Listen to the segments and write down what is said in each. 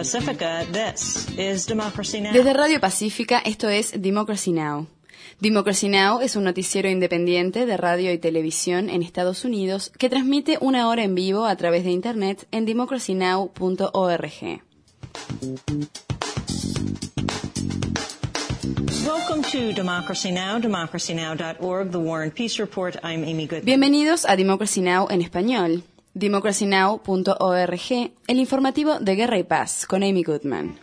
Pacifica, this is Democracy Now! Desde Radio Pacífica, esto es Democracy Now! Democracy Now! Es un noticiero independiente de radio y televisión en Estados Unidos que transmite una hora en vivo a través de Internet en democracynow.org. Welcome to Democracy Now!, democracynow.org, The War and Peace Report. I'm Amy Goodman. Bienvenidos a Democracy Now! En español. democracynow.org, el informativo de Guerra y Paz, con Amy Goodman.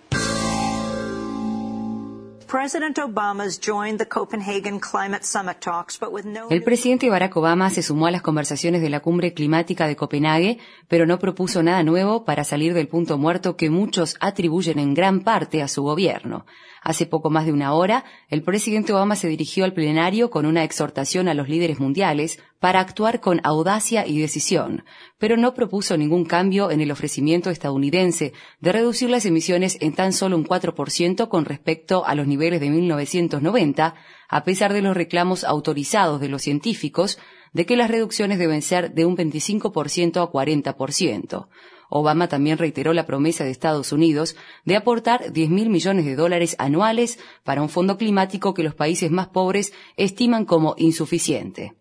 El presidente Barack Obama se sumó a las conversaciones de la cumbre climática de Copenhague, pero no propuso nada nuevo para salir del punto muerto que muchos atribuyen en gran parte a su gobierno. Hace poco más de una hora, el presidente Obama se dirigió al plenario con una exhortación a los líderes mundiales para actuar con audacia y decisión, pero no propuso ningún cambio en el ofrecimiento estadounidense de reducir las emisiones en tan solo un 4% con respecto a los niveles de 1990, a pesar de los reclamos autorizados de los científicos de que las reducciones deben ser de un 25% a 40%. Obama también reiteró la promesa de Estados Unidos de aportar $10.000 millones anuales para un fondo climático que los países más pobres estiman como insuficiente.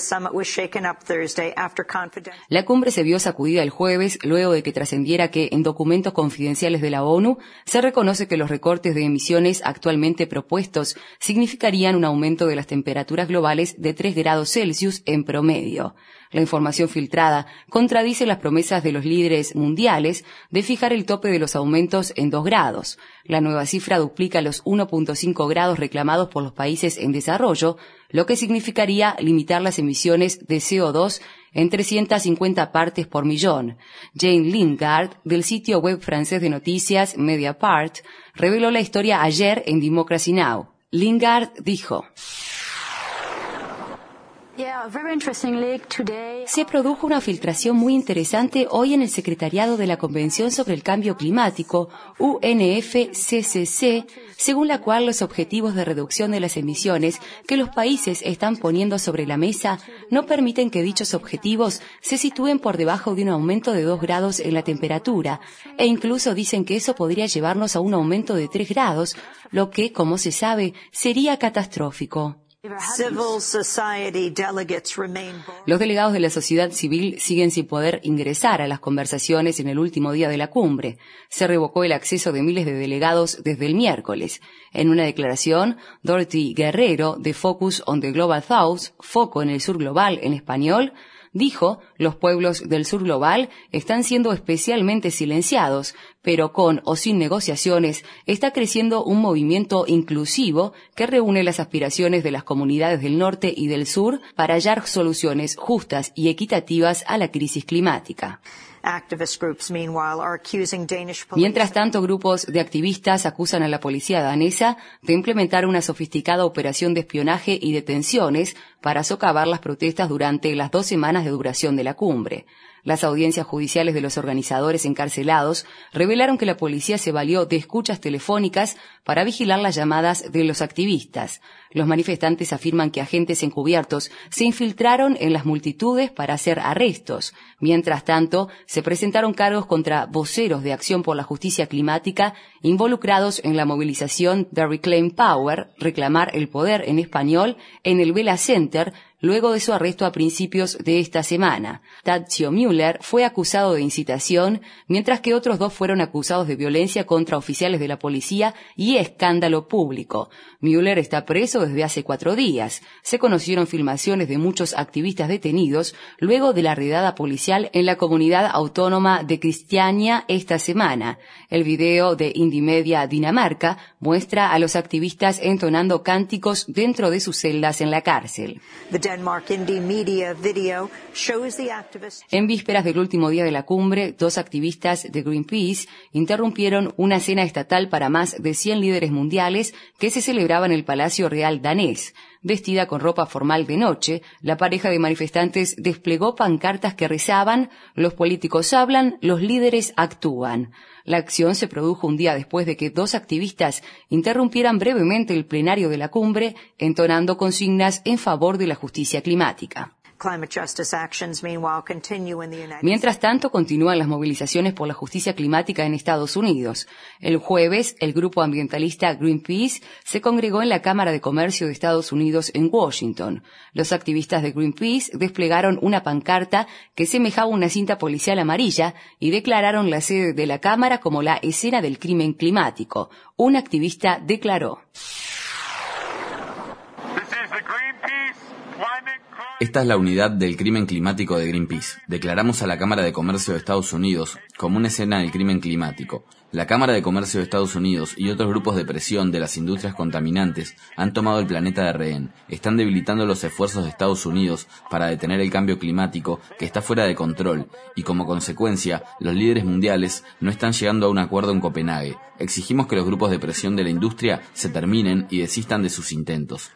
La cumbre se vio sacudida el jueves luego de que trascendiera que en documentos confidenciales de la ONU se reconoce que los recortes de emisiones actualmente propuestos significarían un aumento de las temperaturas globales de 3 grados Celsius en promedio. La información filtrada contradice las promesas de los líderes mundiales de fijar el tope de los aumentos en 2 grados. La nueva cifra duplica los 1.5 grados reclamados por los países en desarrollo, lo que significaría limitar las emisiones de CO2 en 350 partes por millón. Jane Lingard, del sitio web francés de noticias Mediapart, reveló la historia ayer en Democracy Now! Lingard dijo: se produjo una filtración muy interesante hoy en el Secretariado de la Convención sobre el Cambio Climático, UNFCCC, según la cual los objetivos de reducción de las emisiones que los países están poniendo sobre la mesa no permiten que dichos objetivos se sitúen por debajo de un aumento de 2 grados en la temperatura, e incluso dicen que eso podría llevarnos a un aumento de 3 grados, lo que, como se sabe, sería catastrófico. Los delegados de la sociedad civil siguen sin poder ingresar a las conversaciones en el último día de la cumbre. Se revocó el acceso de miles de delegados desde el miércoles. En una declaración, Dorothy Guerrero, de Focus on the Global South, Foco en el Sur Global en español, dijo: los pueblos del sur global están siendo especialmente silenciados, pero con o sin negociaciones está creciendo un movimiento inclusivo que reúne las aspiraciones de las comunidades del norte y del sur para hallar soluciones justas y equitativas a la crisis climática. Mientras tanto, grupos de activistas acusan a la policía danesa de implementar una sofisticada operación de espionaje y detenciones para socavar las protestas durante las 2 semanas de duración de la cumbre. Las audiencias judiciales de los organizadores encarcelados revelaron que la policía se valió de escuchas telefónicas para vigilar las llamadas de los activistas. Los manifestantes afirman que agentes encubiertos se infiltraron en las multitudes para hacer arrestos. Mientras tanto, se presentaron cargos contra voceros de Acción por la Justicia Climática involucrados en la movilización de Reclaim Power, reclamar el poder en español, en el Vela Center, luego de su arresto a principios de esta semana. Tadzio Müller fue acusado de incitación, mientras que otros 2 fueron acusados de violencia contra oficiales de la policía y escándalo público. Müller está preso desde hace 4 días. Se conocieron filmaciones de muchos activistas detenidos luego de la redada policial en la comunidad autónoma de Kristiania esta semana. El video de Indymedia Dinamarca muestra a los activistas entonando cánticos dentro de sus celdas en la cárcel. En vísperas del último día de la cumbre, 2 activistas de Greenpeace interrumpieron una cena estatal para más de 100 líderes mundiales que se celebraba en el Palacio Real danés. Vestida con ropa formal de noche, la pareja de manifestantes desplegó pancartas que rezaban: los políticos hablan, los líderes actúan. La acción se produjo un día después de que 2 activistas interrumpieran brevemente el plenario de la cumbre, entonando consignas en favor de la justicia climática. Mientras tanto, continúan las movilizaciones por la justicia climática en Estados Unidos. El jueves, el grupo ambientalista Greenpeace se congregó en la Cámara de Comercio de Estados Unidos en Washington. Los activistas de Greenpeace desplegaron una pancarta que semejaba una cinta policial amarilla y declararon la sede de la Cámara como la escena del crimen climático. Un activista declaró: Esta es la unidad del crimen climático de Greenpeace. Declaramos a la Cámara de Comercio de Estados Unidos como una escena del crimen climático. La Cámara de Comercio de Estados Unidos y otros grupos de presión de las industrias contaminantes han tomado el planeta de rehén. Están debilitando los esfuerzos de Estados Unidos para detener el cambio climático que está fuera de control y como consecuencia los líderes mundiales no están llegando a un acuerdo en Copenhague. Exigimos que los grupos de presión de la industria se terminen y desistan de sus intentos.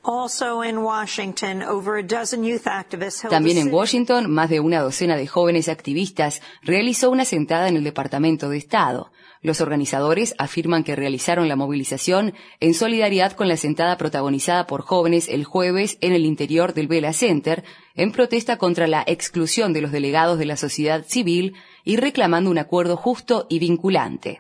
También en Washington, más de una docena de jóvenes activistas realizó una sentada en el Departamento de Estado. Los organizadores afirman que realizaron la movilización en solidaridad con la sentada protagonizada por jóvenes el jueves en el interior del Bella Center, en protesta contra la exclusión de los delegados de la sociedad civil y reclamando un acuerdo justo y vinculante.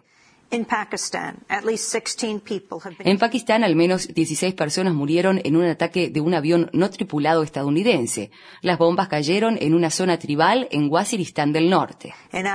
En Pakistán, al menos 16 personas murieron en un ataque de un avión no tripulado estadounidense. Las bombas cayeron en una zona tribal en Waziristán del Norte. En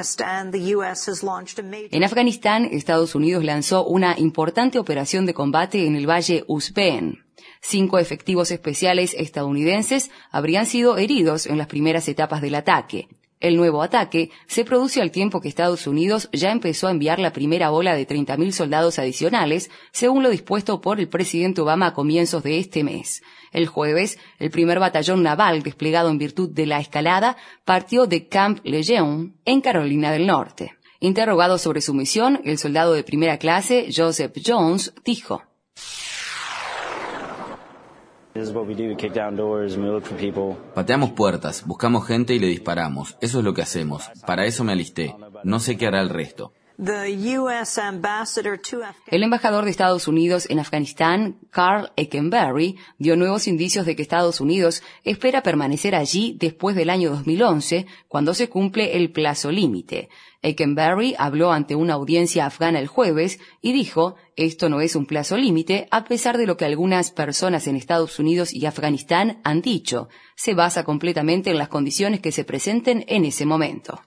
Afganistán, Estados Unidos lanzó una importante operación de combate en el valle Uzbeen. 5 efectivos especiales estadounidenses habrían sido heridos en las primeras etapas del ataque. El nuevo ataque se produce al tiempo que Estados Unidos ya empezó a enviar la primera ola de 30.000 soldados adicionales, según lo dispuesto por el presidente Obama a comienzos de este mes. El jueves, el primer batallón naval desplegado en virtud de la escalada partió de Camp Lejeune, en Carolina del Norte. Interrogado sobre su misión, el soldado de primera clase, Joseph Jones, dijo: Pateamos puertas, buscamos gente y le disparamos. Eso es lo que hacemos. Para eso me alisté. No sé qué hará el resto. El embajador de Estados Unidos en Afganistán, Carl Eckenberry, dio nuevos indicios de que Estados Unidos espera permanecer allí después del año 2011, cuando se cumple el plazo límite. Eckenberry habló ante una audiencia afgana el jueves y dijo: esto no es un plazo límite, a pesar de lo que algunas personas en Estados Unidos y Afganistán han dicho. Se basa completamente en las condiciones que se presenten en ese momento.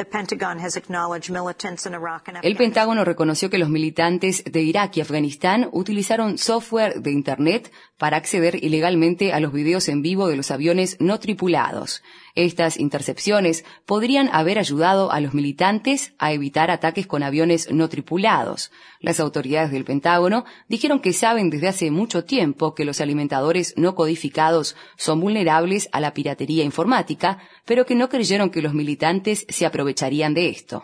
El Pentágono reconoció que los militantes de Irak y Afganistán utilizaron software de Internet para acceder ilegalmente a los videos en vivo de los aviones no tripulados. Estas intercepciones podrían haber ayudado a los militantes a evitar ataques con aviones no tripulados. Las autoridades del Pentágono dijeron que saben desde hace mucho tiempo que los alimentadores no codificados son vulnerables a la piratería informática, pero que no creyeron que los militantes se aprovecharían de esto.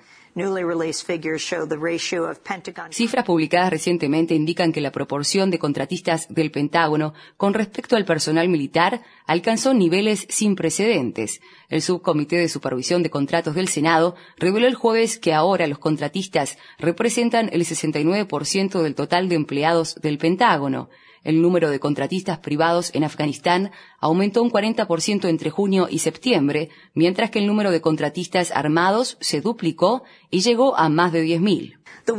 Cifras publicadas recientemente indican que la proporción de contratistas del Pentágono con respecto al personal militar alcanzó niveles sin precedentes. El Subcomité de Supervisión de Contratos del Senado reveló el jueves que ahora los contratistas representan el 69% del total de empleados del Pentágono. El número de contratistas privados en Afganistán aumentó un 40% entre junio y septiembre, mientras que el número de contratistas armados se duplicó y llegó a más de 10.000.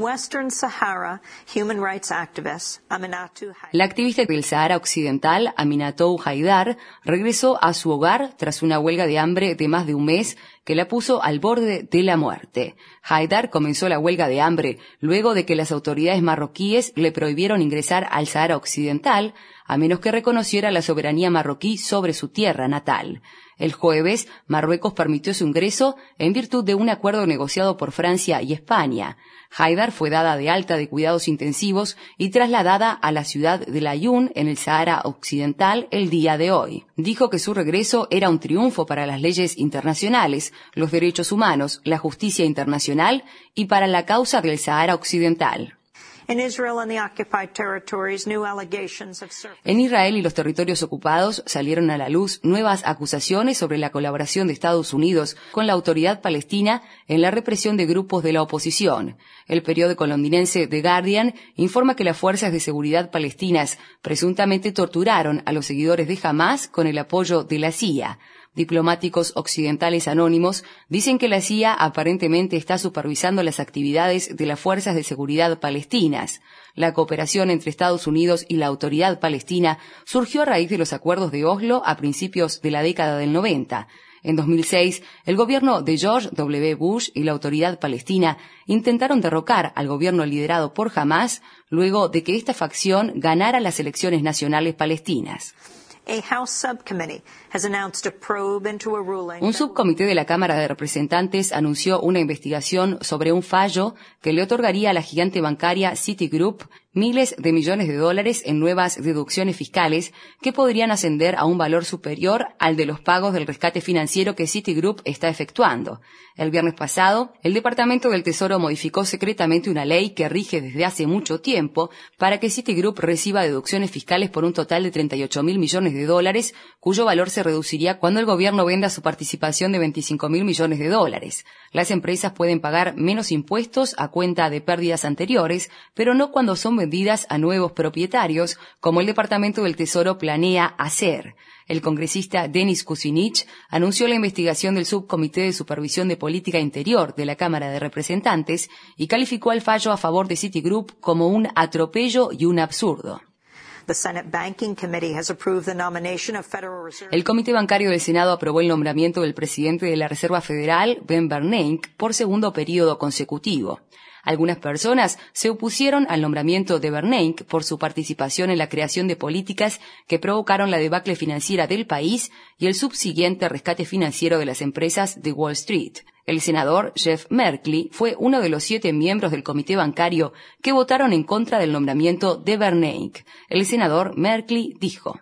La activista del Sahara Occidental, Aminatou Haidar, regresó a su hogar tras una huelga de hambre de más de un mes que la puso al borde de la muerte. Haidar comenzó la huelga de hambre luego de que las autoridades marroquíes le prohibieron ingresar al Sahara Occidental, a menos que reconociera la soberanía marroquí sobre su tierra natal. El jueves, Marruecos permitió su ingreso en virtud de un acuerdo negociado por Francia y España. Haidar fue dada de alta de cuidados intensivos y trasladada a la ciudad de Laayoune, en el Sahara Occidental, el día de hoy. Dijo que su regreso era un triunfo para las leyes internacionales, los derechos humanos, la justicia internacional y para la causa del Sahara Occidental. En Israel y los territorios ocupados salieron a la luz nuevas acusaciones sobre la colaboración de Estados Unidos con la autoridad palestina en la represión de grupos de la oposición. El periódico londinense The Guardian informa que las fuerzas de seguridad palestinas presuntamente torturaron a los seguidores de Hamás con el apoyo de la CIA. Diplomáticos occidentales anónimos dicen que la CIA aparentemente está supervisando las actividades de las fuerzas de seguridad palestinas. La cooperación entre Estados Unidos y la autoridad palestina surgió a raíz de los acuerdos de Oslo a principios de la década del 90. En 2006, el gobierno de George W. Bush y la autoridad palestina intentaron derrocar al gobierno liderado por Hamás luego de que esta facción ganara las elecciones nacionales palestinas. Un subcomité de la Cámara de Representantes anunció una investigación sobre un fallo que le otorgaría a la gigante bancaria Citigroup miles de millones de dólares en nuevas deducciones fiscales que podrían ascender a un valor superior al de los pagos del rescate financiero que Citigroup está efectuando. El viernes pasado, el Departamento del Tesoro modificó secretamente una ley que rige desde hace mucho tiempo para que Citigroup reciba deducciones fiscales por un total de 38.000 millones de dólares, cuyo valor se reduciría cuando el gobierno venda su participación de 25.000 millones de dólares. Las empresas pueden pagar menos impuestos a cuenta de pérdidas anteriores, pero no cuando son vendidas a nuevos propietarios, como el Departamento del Tesoro planea hacer. El congresista Denis Kucinich anunció la investigación del Subcomité de Supervisión de Política Interior de la Cámara de Representantes y calificó al fallo a favor de Citigroup como un atropello y un absurdo. El Comité Bancario del Senado aprobó el nombramiento del presidente de la Reserva Federal, Ben Bernanke, por segundo periodo consecutivo. Algunas personas se opusieron al nombramiento de Bernanke por su participación en la creación de políticas que provocaron la debacle financiera del país y el subsiguiente rescate financiero de las empresas de Wall Street. El senador Jeff Merkley fue uno de los 7 miembros del comité bancario que votaron en contra del nombramiento de Bernanke. El senador Merkley dijo: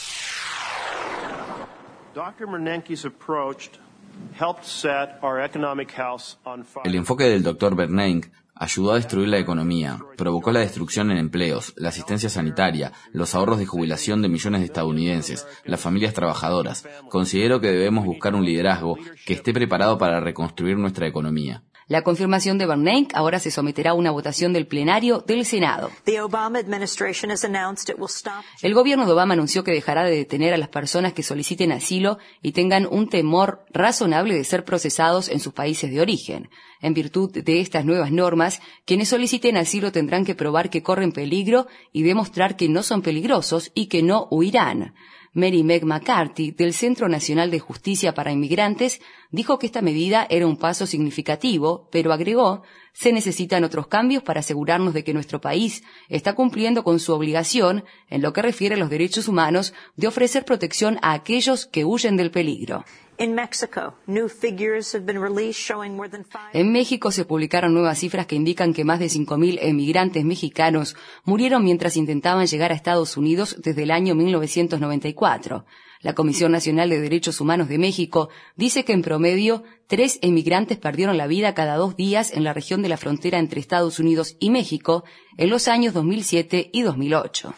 El enfoque del Dr. Bernanke ayudó a destruir la economía, provocó la destrucción en empleos, la asistencia sanitaria, los ahorros de jubilación de millones de estadounidenses, las familias trabajadoras. Considero que debemos buscar un liderazgo que esté preparado para reconstruir nuestra economía. La confirmación de Bernanke ahora se someterá a una votación del plenario del Senado. El gobierno de Obama anunció que dejará de detener a las personas que soliciten asilo y tengan un temor razonable de ser procesados en sus países de origen. En virtud de estas nuevas normas, quienes soliciten asilo tendrán que probar que corren peligro y demostrar que no son peligrosos y que no huirán. Mary Meg McCarthy, del Centro Nacional de Justicia para Inmigrantes, dijo que esta medida era un paso significativo, pero agregó: se necesitan otros cambios para asegurarnos de que nuestro país está cumpliendo con su obligación en lo que refiere a los derechos humanos de ofrecer protección a aquellos que huyen del peligro. En México se publicaron nuevas cifras que indican que más de 5.000 emigrantes mexicanos murieron mientras intentaban llegar a Estados Unidos desde el año 1994. La Comisión Nacional de Derechos Humanos de México dice que en promedio 3 emigrantes perdieron la vida cada 2 días en la región de la frontera entre Estados Unidos y México en los años 2007 y 2008.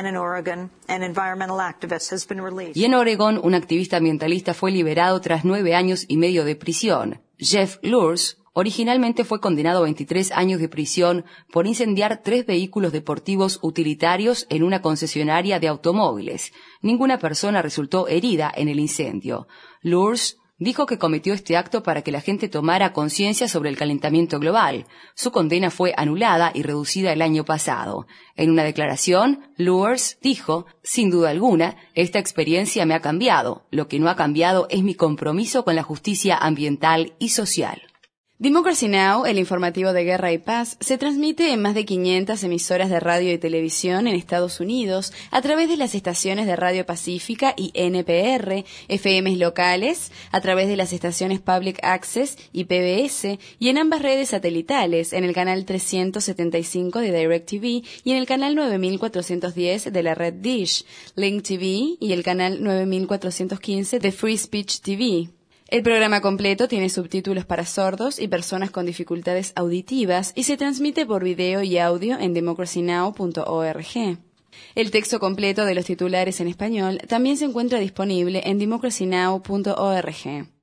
Y en Oregón, un activista ambientalista fue liberado tras 9 años y medio de prisión. Jeff Lurs originalmente fue condenado a 23 años de prisión por incendiar 3 vehículos deportivos utilitarios en una concesionaria de automóviles. Ninguna persona resultó herida en el incendio. Lurs dijo que cometió este acto para que la gente tomara conciencia sobre el calentamiento global. Su condena fue anulada y reducida el año pasado. En una declaración, Lurs dijo: sin duda alguna, esta experiencia me ha cambiado. Lo que no ha cambiado es mi compromiso con la justicia ambiental y social. Democracy Now!, el informativo de guerra y paz, se transmite en más de 500 emisoras de radio y televisión en Estados Unidos a través de las estaciones de Radio Pacífica y NPR, FMs locales, a través de las estaciones Public Access y PBS, y en ambas redes satelitales, en el canal 375 de DirecTV y en el canal 9410 de la red Dish, Link TV y el canal 9415 de Free Speech TV. El programa completo tiene subtítulos para sordos y personas con dificultades auditivas y se transmite por video y audio en democracynow.org. El texto completo de los titulares en español también se encuentra disponible en democracynow.org.